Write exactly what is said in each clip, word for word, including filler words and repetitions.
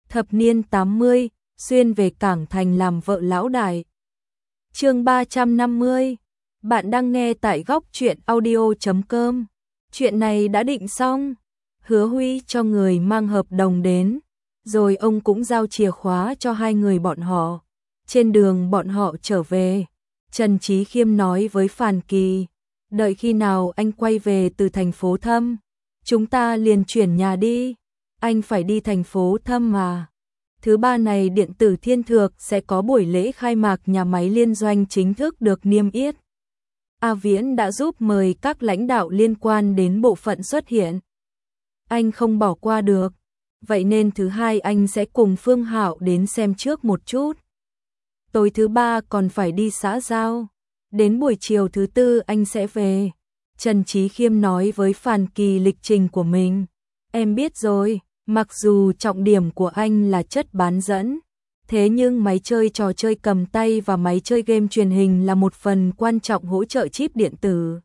Thập niên tám mươi, xuyên về Cảng Thành làm vợ lão đại. Chương ba trăm năm mươi. Bạn đang nghe tại góc truyện audio chấm com. Chuyện này đã định xong. Hứa Huy cho người mang hợp đồng đến, rồi ông cũng giao chìa khóa cho hai người bọn họ. Trên đường bọn họ trở về, Trần Chí Khiêm nói với Phàn Kỳ, đợi khi nào anh quay về từ thành phố Thâm, chúng ta liền chuyển nhà đi. Anh phải đi thành phố Thâm mà. Thứ ba này điện tử Thiên Thược sẽ có buổi lễ khai mạc nhà máy liên doanh chính thức được niêm yết. A Viễn đã giúp mời các lãnh đạo liên quan đến bộ phận xuất hiện. Anh không bỏ qua được, vậy nên thứ hai anh sẽ cùng Phương Hạo đến xem trước một chút. Tối thứ ba còn phải đi xã giao, đến buổi chiều thứ tư anh sẽ về. Trần Chí Khiêm nói với Phàn Kỳ lịch trình của mình. Em biết rồi, mặc dù trọng điểm của anh là chất bán dẫn, thế nhưng máy chơi trò chơi cầm tay và máy chơi game truyền hình là một phần quan trọng hỗ trợ chip điện tử.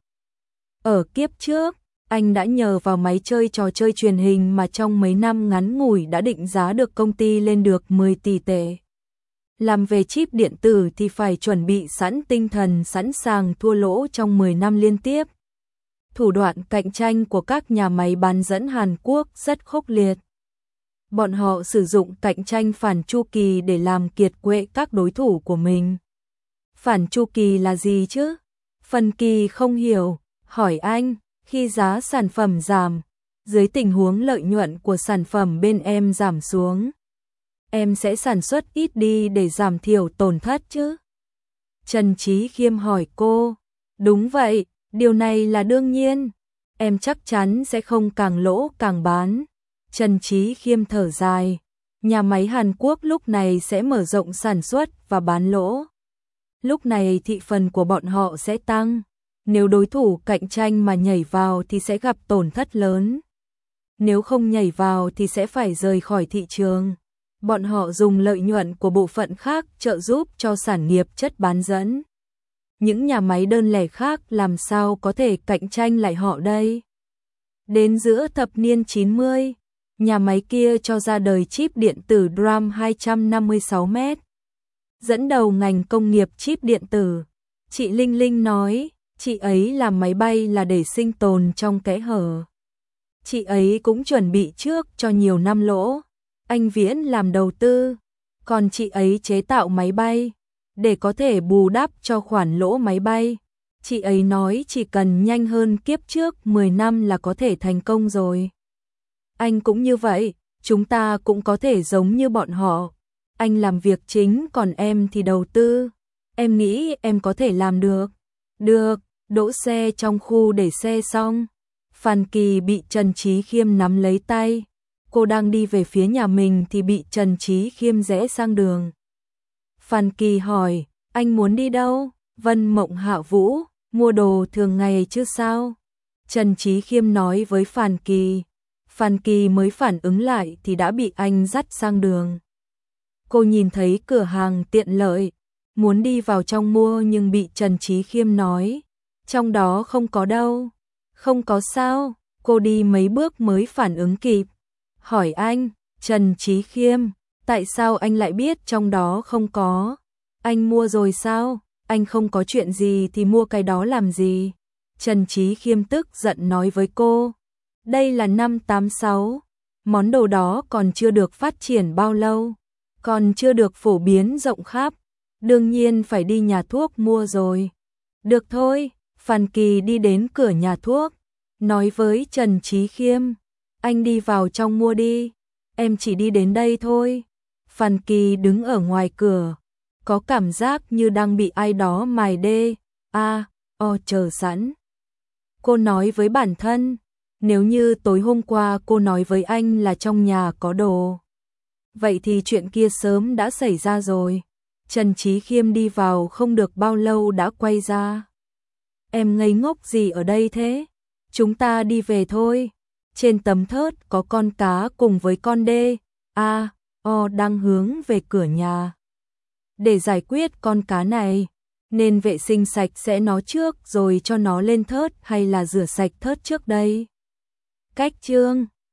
Ở kiếp trước, anh đã nhờ vào máy chơi trò chơi truyền hình mà trong mấy năm ngắn ngủi đã định giá được công ty lên được mười tỷ tệ. Làm về chip điện tử thì phải chuẩn bị sẵn tinh thần sẵn sàng thua lỗ trong mười năm liên tiếp. Thủ đoạn cạnh tranh của các nhà máy bán dẫn Hàn Quốc rất khốc liệt. Bọn họ sử dụng cạnh tranh phản chu kỳ để làm kiệt quệ các đối thủ của mình. Phản chu kỳ là gì chứ? Phần Kỳ không hiểu, hỏi anh, khi giá sản phẩm giảm, dưới tình huống lợi nhuận của sản phẩm bên em giảm xuống, em sẽ sản xuất ít đi để giảm thiểu tổn thất chứ? Trần Chí Khiêm hỏi cô. Đúng vậy, điều này là đương nhiên. Em chắc chắn sẽ không càng lỗ càng bán. Trần Chí Khiêm thở dài. Nhà máy Hàn Quốc lúc này sẽ mở rộng sản xuất và bán lỗ. Lúc này thị phần của bọn họ sẽ tăng. Nếu đối thủ cạnh tranh mà nhảy vào thì sẽ gặp tổn thất lớn. Nếu không nhảy vào thì sẽ phải rời khỏi thị trường. Bọn họ dùng lợi nhuận của bộ phận khác trợ giúp cho sản nghiệp chất bán dẫn. Những nhà máy đơn lẻ khác làm sao có thể cạnh tranh lại họ đây? Đến giữa thập niên chín mươi, nhà máy kia cho ra đời chip điện tử DRAM hai trăm năm mươi sáu mét. Dẫn đầu ngành công nghiệp chip điện tử. Chị Linh Linh nói, chị ấy làm máy bay là để sinh tồn trong kẽ hở. Chị ấy cũng chuẩn bị trước cho nhiều năm lỗ. Anh Viễn làm đầu tư, còn chị ấy chế tạo máy bay, để có thể bù đắp cho khoản lỗ máy bay. Chị ấy nói chỉ cần nhanh hơn kiếp trước mười năm là có thể thành công rồi. Anh cũng như vậy, chúng ta cũng có thể giống như bọn họ. Anh làm việc chính còn em thì đầu tư. Em nghĩ em có thể làm được. Được, đỗ xe trong khu để xe xong. Phàn Kỳ bị Trần Chí Khiêm nắm lấy tay. Cô đang đi về phía nhà mình thì bị Trần Chí Khiêm rẽ sang đường. Phàn Kỳ hỏi, anh muốn đi đâu? Vân Mộng Hạ Vũ, mua đồ thường ngày chứ sao? Trần Chí Khiêm nói với Phàn Kỳ. Phàn Kỳ mới phản ứng lại thì đã bị anh dắt sang đường. Cô nhìn thấy cửa hàng tiện lợi, muốn đi vào trong mua nhưng bị Trần Chí Khiêm nói, trong đó không có đâu. Không có sao? Cô đi mấy bước mới phản ứng kịp. Hỏi anh, Trần Chí Khiêm, tại sao anh lại biết trong đó không có? Anh mua rồi sao? Anh không có chuyện gì thì mua cái đó làm gì? Trần Chí Khiêm tức giận nói với cô. Đây là năm tám sáu, món đồ đó còn chưa được phát triển bao lâu, còn chưa được phổ biến rộng khắp, đương nhiên phải đi nhà thuốc mua rồi. Được thôi, Phàn Kỳ đi đến cửa nhà thuốc, nói với Trần Chí Khiêm, anh đi vào trong mua đi, em chỉ đi đến đây thôi. Phàn Kỳ đứng ở ngoài cửa, có cảm giác như đang bị ai đó mài đê, a, o chờ sẵn. Cô nói với bản thân, nếu như tối hôm qua cô nói với anh là trong nhà có đồ, vậy thì chuyện kia sớm đã xảy ra rồi. Trần Chí Khiêm đi vào không được bao lâu đã quay ra. Em ngây ngốc gì ở đây thế? Chúng ta đi về thôi. Trên tấm thớt có con cá cùng với con đê, a, o đang hướng về cửa nhà. Để giải quyết con cá này, nên vệ sinh sạch sẽ nó trước rồi cho nó lên thớt hay là rửa sạch thớt trước đây? Cách chương